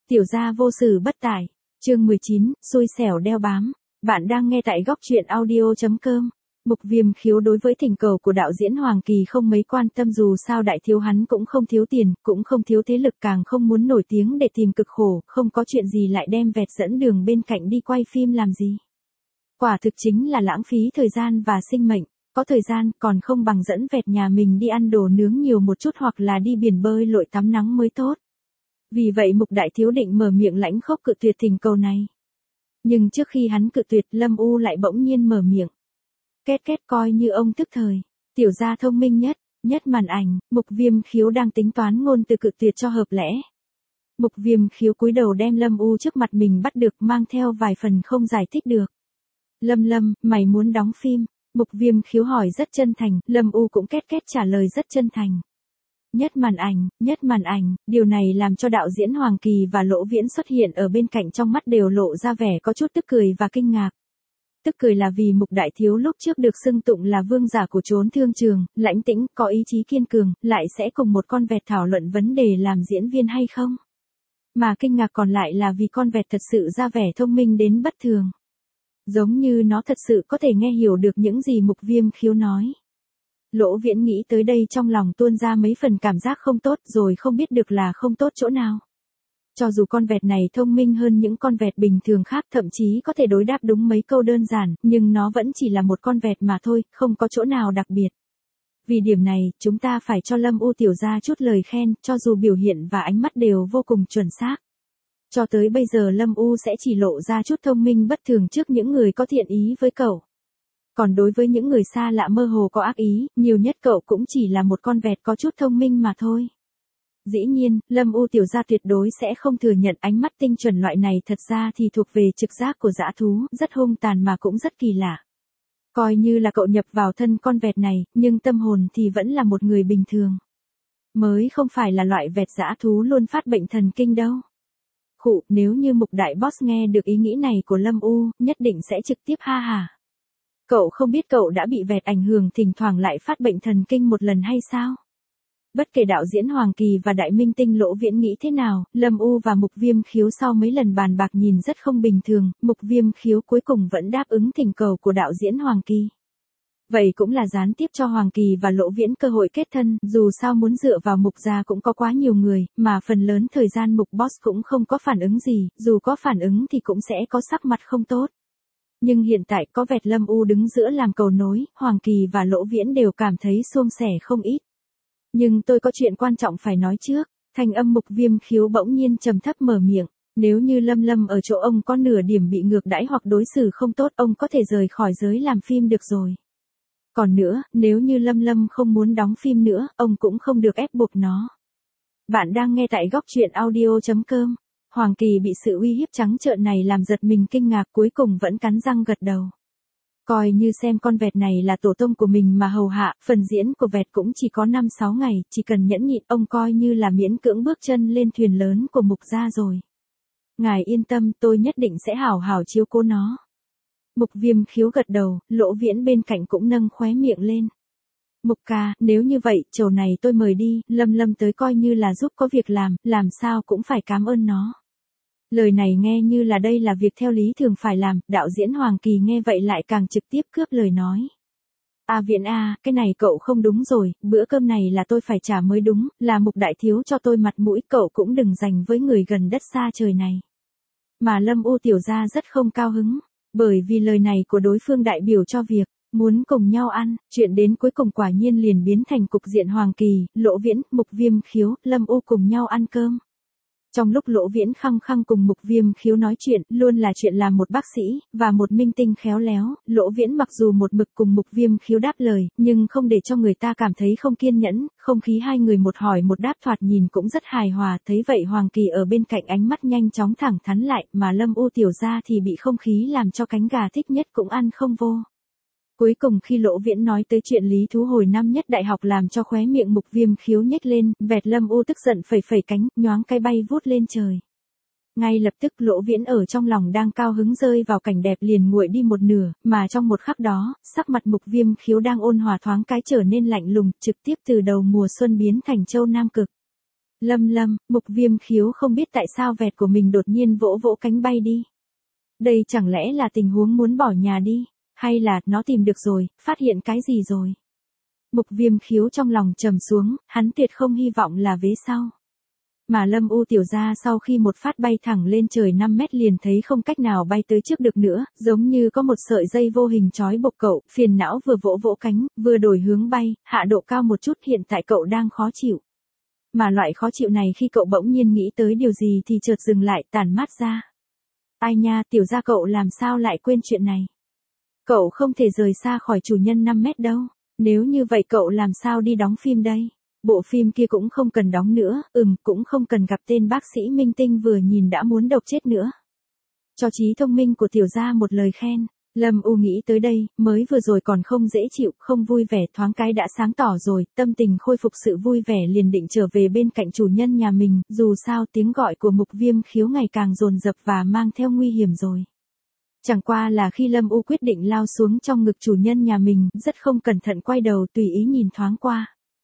Tiểu gia vô sự bất tải. Chương 19, xui xẻo đeo bám. Bạn đang nghe tại góc truyện audio.com. Mục Viêm Khiếu đối với thỉnh cầu của đạo diễn Hoàng Kỳ không mấy quan tâm, dù sao đại thiếu hắn cũng không thiếu tiền, cũng không thiếu thế lực, càng không muốn nổi tiếng để tìm cực khổ, không có chuyện gì lại đem vẹt dẫn đường bên cạnh đi quay phim làm gì. Quả thực chính là lãng phí thời gian và sinh mệnh, có thời gian còn không bằng dẫn vẹt nhà mình đi ăn đồ nướng nhiều một chút hoặc là đi biển bơi lội tắm nắng mới tốt. Vì vậy Mục đại thiếu định mở miệng lãnh khốc cự tuyệt thỉnh cầu này. Nhưng trước khi hắn cự tuyệt, Lâm U lại bỗng nhiên mở miệng. Két két, coi như ông tức thời. Tiểu gia thông minh nhất màn ảnh. Mục Viêm Khiếu đang tính toán ngôn từ cự tuyệt cho hợp lẽ. Mục Viêm Khiếu cúi đầu đem Lâm U trước mặt mình bắt được, mang theo vài phần không giải thích được. Lâm, mày muốn đóng phim? Mục Viêm Khiếu hỏi rất chân thành, Lâm U cũng két két trả lời rất chân thành. Nhất màn ảnh, điều này làm cho đạo diễn Hoàng Kỳ và Lỗ Viễn xuất hiện ở bên cạnh trong mắt đều lộ ra vẻ có chút tức cười và kinh ngạc. Tức cười là vì Mục đại thiếu lúc trước được xưng tụng là vương giả của chốn thương trường, lãnh tĩnh, có ý chí kiên cường, lại sẽ cùng một con vẹt thảo luận vấn đề làm diễn viên hay không. Mà kinh ngạc còn lại là vì con vẹt thật sự ra vẻ thông minh đến bất thường. Giống như nó thật sự có thể nghe hiểu được những gì Mục Viêm Khiếu nói. Lỗ Viễn nghĩ tới đây trong lòng tuôn ra mấy phần cảm giác không tốt, rồi không biết được là không tốt chỗ nào. Cho dù con vẹt này thông minh hơn những con vẹt bình thường khác, thậm chí có thể đối đáp đúng mấy câu đơn giản, nhưng nó vẫn chỉ là một con vẹt mà thôi, không có chỗ nào đặc biệt. Vì điểm này, chúng ta phải cho Lâm U tiểu gia chút lời khen, cho dù biểu hiện và ánh mắt đều vô cùng chuẩn xác. Cho tới bây giờ Lâm U sẽ chỉ lộ ra chút thông minh bất thường trước những người có thiện ý với cậu. Còn đối với những người xa lạ mơ hồ có ác ý, nhiều nhất cậu cũng chỉ là một con vẹt có chút thông minh mà thôi. Dĩ nhiên, Lâm U tiểu gia tuyệt đối sẽ không thừa nhận ánh mắt tinh chuẩn loại này thật ra thì thuộc về trực giác của dã thú, rất hung tàn mà cũng rất kỳ lạ. Coi như là cậu nhập vào thân con vẹt này, nhưng tâm hồn thì vẫn là một người bình thường. Mới không phải là loại vẹt dã thú luôn phát bệnh thần kinh đâu. Nếu như Mục đại boss nghe được ý nghĩ này của Lâm U, nhất định sẽ trực tiếp ha hả. Cậu không biết cậu đã bị vẹt ảnh hưởng thỉnh thoảng lại phát bệnh thần kinh một lần hay sao? Bất kể đạo diễn Hoàng Kỳ và đại minh tinh Lỗ Viễn nghĩ thế nào, Lâm U và Mục Viêm Khiếu sau mấy lần bàn bạc nhìn rất không bình thường, Mục Viêm Khiếu cuối cùng vẫn đáp ứng thỉnh cầu của đạo diễn Hoàng Kỳ. Vậy cũng là gián tiếp cho Hoàng Kỳ và Lỗ Viễn cơ hội kết thân, dù sao muốn dựa vào Mục gia cũng có quá nhiều người, mà phần lớn thời gian Mục boss cũng không có phản ứng gì, dù có phản ứng thì cũng sẽ có sắc mặt không tốt. Nhưng hiện tại có vẹt Lâm U đứng giữa làm cầu nối, Hoàng Kỳ và Lỗ Viễn đều cảm thấy suôn sẻ không ít. Nhưng tôi có chuyện quan trọng phải nói trước, thanh âm Mục Viêm Khiếu bỗng nhiên trầm thấp mở miệng, nếu như Lâm ở chỗ ông có nửa điểm bị ngược đãi hoặc đối xử không tốt, ông có thể rời khỏi giới làm phim được rồi. Còn nữa, nếu như Lâm không muốn đóng phim nữa, ông cũng không được ép buộc nó. Bạn đang nghe tại góc truyện audio.com. Hoàng Kỳ bị sự uy hiếp trắng trợn này làm giật mình kinh ngạc, cuối cùng vẫn cắn răng gật đầu. Coi như xem con vẹt này là tổ tông của mình mà hầu hạ, phần diễn của vẹt cũng chỉ có 5-6 ngày, chỉ cần nhẫn nhịn ông coi như là miễn cưỡng bước chân lên thuyền lớn của Mục gia rồi. Ngài yên tâm, tôi nhất định sẽ hảo hảo chiếu cố nó. Mục Viêm Khiếu gật đầu, Lỗ Viễn bên cạnh cũng nâng khóe miệng lên. Mục ca, nếu như vậy, trầu này tôi mời đi, Lâm tới coi như là giúp có việc làm sao cũng phải cảm ơn nó. Lời này nghe như là đây là việc theo lý thường phải làm, đạo diễn Hoàng Kỳ nghe vậy lại càng trực tiếp cướp lời nói. Viễn cái này cậu không đúng rồi, bữa cơm này là tôi phải trả mới đúng, là Mục đại thiếu cho tôi mặt mũi, cậu cũng đừng giành với người gần đất xa trời này. Mà Lâm U tiểu gia rất không cao hứng, bởi vì lời này của đối phương đại biểu cho việc muốn cùng nhau ăn, chuyện đến cuối cùng quả nhiên liền biến thành cục diện Hoàng Kỳ, Lỗ Viễn, Mục Viêm Khiếu, Lâm U cùng nhau ăn cơm. Trong lúc Lỗ Viễn khăng khăng cùng Mục Viêm Khiếu nói chuyện, luôn là chuyện làm một bác sĩ, và một minh tinh khéo léo, Lỗ Viễn mặc dù một mực cùng Mục Viêm Khiếu đáp lời, nhưng không để cho người ta cảm thấy không kiên nhẫn, không khí hai người một hỏi một đáp thoạt nhìn cũng rất hài hòa, thấy vậy Hoàng Kỳ ở bên cạnh ánh mắt nhanh chóng thẳng thắn lại, mà Lâm U tiểu gia thì bị không khí làm cho cánh gà thích nhất cũng ăn không vô. Cuối cùng khi Lỗ Viễn nói tới chuyện lý thú hồi năm nhất đại học làm cho khóe miệng Mục Viêm Khiếu nhếch lên, vẹt Lâm U tức giận phẩy cánh, nhoáng cái bay vút lên trời. Ngay lập tức Lỗ Viễn ở trong lòng đang cao hứng rơi vào cảnh đẹp liền nguội đi một nửa, mà trong một khắc đó, sắc mặt Mục Viêm Khiếu đang ôn hòa thoáng cái trở nên lạnh lùng, trực tiếp từ đầu mùa xuân biến thành châu Nam Cực. Lâm, Mục Viêm Khiếu không biết tại sao vẹt của mình đột nhiên vỗ vỗ cánh bay đi. Đây chẳng lẽ là tình huống muốn bỏ nhà đi, hay là nó tìm được rồi, phát hiện cái gì rồi? Mục Viêm Khiếu trong lòng trầm xuống, hắn tuyệt không hy vọng là vế sau. Mà Lâm U tiểu gia sau khi một phát bay thẳng lên trời 5 mét liền thấy không cách nào bay tới trước được nữa, giống như có một sợi dây vô hình trói buộc cậu, phiền não vừa vỗ vỗ cánh, vừa đổi hướng bay, hạ độ cao một chút, hiện tại cậu đang khó chịu. Mà loại khó chịu này khi cậu bỗng nhiên nghĩ tới điều gì thì chợt dừng lại, tản mát ra. Ai nha, tiểu gia cậu làm sao lại quên chuyện này? Cậu không thể rời xa khỏi chủ nhân 5 mét đâu, nếu như vậy cậu làm sao đi đóng phim đây? Bộ phim kia cũng không cần đóng nữa, cũng không cần gặp tên bác sĩ minh tinh vừa nhìn đã muốn độc chết nữa. Cho trí thông minh của tiểu gia một lời khen. Lâm U nghĩ tới đây, mới vừa rồi còn không dễ chịu, không vui vẻ, thoáng cái đã sáng tỏ rồi, tâm tình khôi phục sự vui vẻ liền định trở về bên cạnh chủ nhân nhà mình, dù sao tiếng gọi của Mục Viêm Khiếu ngày càng dồn dập và mang theo nguy hiểm rồi. Chẳng qua là khi Lâm U quyết định lao xuống trong ngực chủ nhân nhà mình, rất không cẩn thận quay đầu tùy ý nhìn thoáng qua.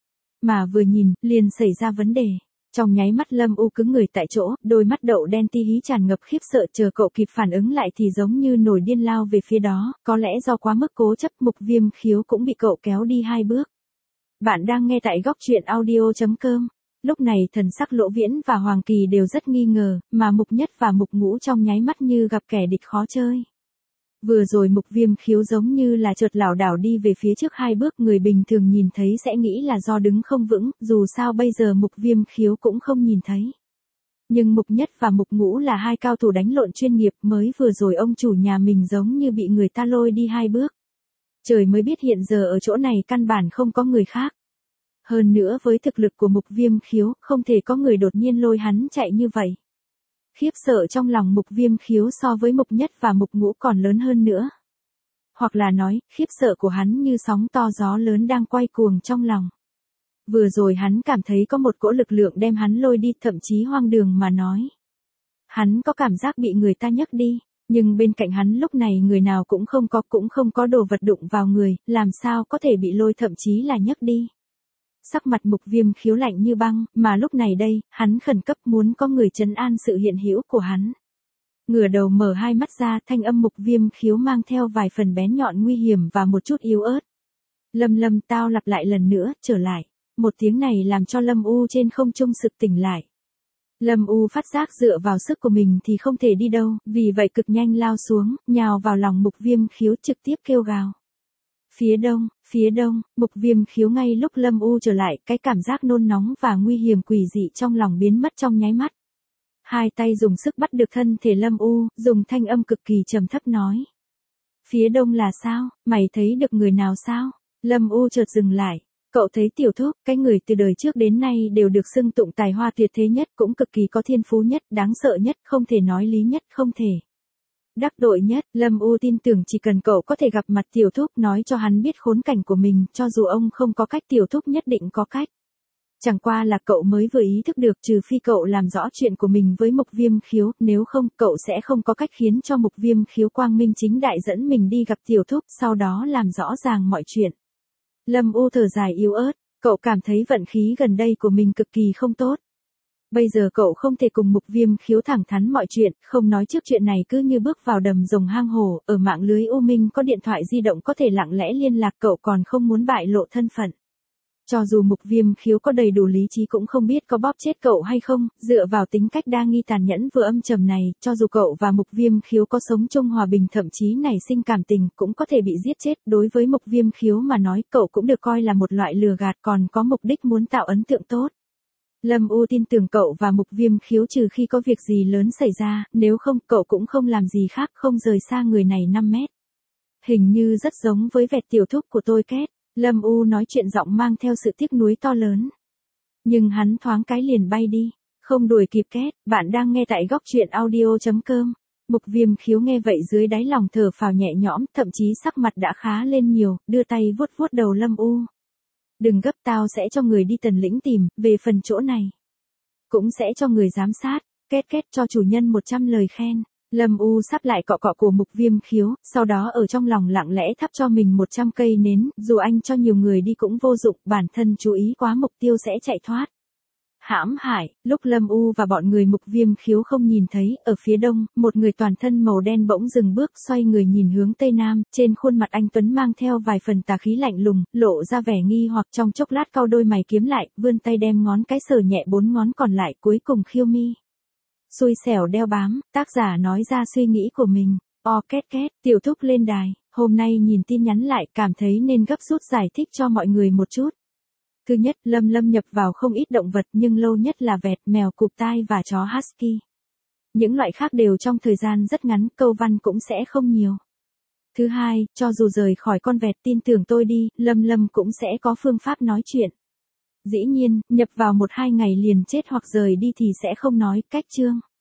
Mà vừa nhìn, liền xảy ra vấn đề. Trong nháy mắt Lâm U cứng người tại chỗ, đôi mắt đậu đen tí hí tràn ngập khiếp sợ, chờ cậu kịp phản ứng lại thì giống như nổi điên lao về phía đó, có lẽ do quá mức cố chấp Mục Viêm Khiếu cũng bị cậu kéo đi 2 bước. Bạn đang nghe tại góc truyện audio.com. Lúc này thần sắc Lỗ Viễn và Hoàng Kỳ đều rất nghi ngờ, mà Mục Nhất và Mục Ngũ trong nháy mắt như gặp kẻ địch khó chơi. Vừa rồi Mục Viêm Khiếu giống như là chợt lảo đảo đi về phía trước 2 bước, người bình thường nhìn thấy sẽ nghĩ là do đứng không vững, dù sao bây giờ Mục Viêm Khiếu cũng không nhìn thấy. Nhưng Mục Nhất và Mục Ngũ là 2 cao thủ đánh lộn chuyên nghiệp, mới vừa rồi ông chủ nhà mình giống như bị người ta lôi đi 2 bước. Trời mới biết hiện giờ ở chỗ này căn bản không có người khác. Hơn nữa với thực lực của Mục Viêm Khiếu, không thể có người đột nhiên lôi hắn chạy như vậy. Khiếp sợ trong lòng Mục Viêm Khiếu so với Mục Nhất và Mục Ngũ còn lớn hơn nữa. Hoặc là nói, khiếp sợ của hắn như sóng to gió lớn đang quay cuồng trong lòng. Vừa rồi hắn cảm thấy có một cỗ lực lượng đem hắn lôi đi, thậm chí hoang đường mà nói. Hắn có cảm giác bị người ta nhấc đi, nhưng bên cạnh hắn lúc này người nào cũng không có đồ vật đụng vào người, làm sao có thể bị lôi, thậm chí là nhấc đi. Sắc mặt Mục Viêm Khiếu lạnh như băng, mà lúc này đây, hắn khẩn cấp muốn có người trấn an sự hiện hữu của hắn. Ngửa đầu mở 2 mắt ra, thanh âm Mục Viêm Khiếu mang theo vài phần bén nhọn nguy hiểm và một chút yếu ớt. Lâm, tao lặp lại lần nữa, trở lại. Một tiếng này làm cho Lâm U trên không trung sực tỉnh lại. Lâm U phát giác dựa vào sức của mình thì không thể đi đâu, vì vậy cực nhanh lao xuống, nhào vào lòng Mục Viêm Khiếu trực tiếp kêu gào. Phía đông, Mục Viêm Khiếu ngay lúc Lâm U trở lại, cái cảm giác nôn nóng và nguy hiểm quỷ dị trong lòng biến mất trong nháy mắt. 2 tay dùng sức bắt được thân thể Lâm U, dùng thanh âm cực kỳ trầm thấp nói. Phía đông là sao, mày thấy được người nào sao? Lâm U chợt dừng lại. Cậu thấy Tiểu Thúc, cái người từ đời trước đến nay đều được xưng tụng tài hoa tuyệt thế nhất, cũng cực kỳ có thiên phú nhất, đáng sợ nhất, không thể nói lý nhất, không thể đắc tội nhất. Lâm U tin tưởng chỉ cần cậu có thể gặp mặt Tiểu Thúc, nói cho hắn biết khốn cảnh của mình, cho dù ông không có cách Tiểu Thúc nhất định có cách. Chẳng qua là cậu mới vừa ý thức được, trừ phi cậu làm rõ chuyện của mình với Mục Viêm Khiếu, nếu không, cậu sẽ không có cách khiến cho Mục Viêm Khiếu quang minh chính đại dẫn mình đi gặp Tiểu Thúc, sau đó làm rõ ràng mọi chuyện. Lâm U thở dài yếu ớt, cậu cảm thấy vận khí gần đây của mình cực kỳ không tốt. Bây giờ cậu không thể cùng Mục Viêm Khiếu thẳng thắn mọi chuyện, không nói trước chuyện này cứ như bước vào đầm rồng hang hổ, ở mạng lưới U Minh có điện thoại di động có thể lặng lẽ liên lạc, cậu còn không muốn bại lộ thân phận. Cho dù Mục Viêm Khiếu có đầy đủ lý trí cũng không biết có bóp chết cậu hay không, dựa vào tính cách đa nghi tàn nhẫn vừa âm trầm này, cho dù cậu và Mục Viêm Khiếu có sống chung hòa bình, thậm chí nảy sinh cảm tình, cũng có thể bị giết chết. Đối với Mục Viêm Khiếu mà nói, cậu cũng được coi là một loại lừa gạt, còn có mục đích muốn tạo ấn tượng tốt. Lâm U tin tưởng cậu và Mục Viêm Khiếu, trừ khi có việc gì lớn xảy ra, nếu không, cậu cũng không làm gì khác, không rời xa người này 5 mét. Hình như rất giống với vẹt Tiểu Thúc của tôi kết. Lâm U nói chuyện giọng mang theo sự tiếc nuối to lớn. Nhưng hắn thoáng cái liền bay đi, không đuổi kịp kết. Bạn đang nghe tại góc truyện audio.com. Mục Viêm Khiếu nghe vậy dưới đáy lòng thở phào nhẹ nhõm, thậm chí sắc mặt đã khá lên nhiều, đưa tay vuốt vuốt đầu Lâm U. Đừng gấp, tao sẽ cho người đi Tần Lĩnh tìm, về phần chỗ này cũng sẽ cho người giám sát. Kết cho chủ nhân 100 lời khen. Lâm U sắp lại cọ cọ của Mục Viêm Khiếu, sau đó ở trong lòng lặng lẽ thắp cho mình 100 cây nến, dù anh cho nhiều người đi cũng vô dụng, bản thân chú ý quá mục tiêu sẽ chạy thoát. Hãm hại, lúc Lâm U và bọn người Mục Viêm Khiếu không nhìn thấy, ở phía đông, một người toàn thân màu đen bỗng dừng bước xoay người nhìn hướng tây nam, trên khuôn mặt anh Tuấn mang theo vài phần tà khí lạnh lùng, lộ ra vẻ nghi hoặc trong chốc lát cau đôi mày kiếm lại, vươn tay đem ngón cái sờ nhẹ 4 ngón còn lại cuối cùng khiêu mi. Xui xẻo đeo bám, tác giả nói ra suy nghĩ của mình. O két két, tiểu thúc lên đài, hôm nay nhìn tin nhắn lại cảm thấy nên gấp rút giải thích cho mọi người một chút. Thứ nhất, Lâm Lâm nhập vào không ít động vật nhưng lâu nhất là vẹt, mèo cụp tai và chó husky. Những loại khác đều trong thời gian rất ngắn, câu văn cũng sẽ không nhiều. Thứ hai, cho dù rời khỏi con vẹt tin tưởng tôi đi, Lâm Lâm cũng sẽ có phương pháp nói chuyện. Dĩ nhiên, nhập vào 1-2 ngày liền chết hoặc rời đi thì sẽ không nói, cách chương.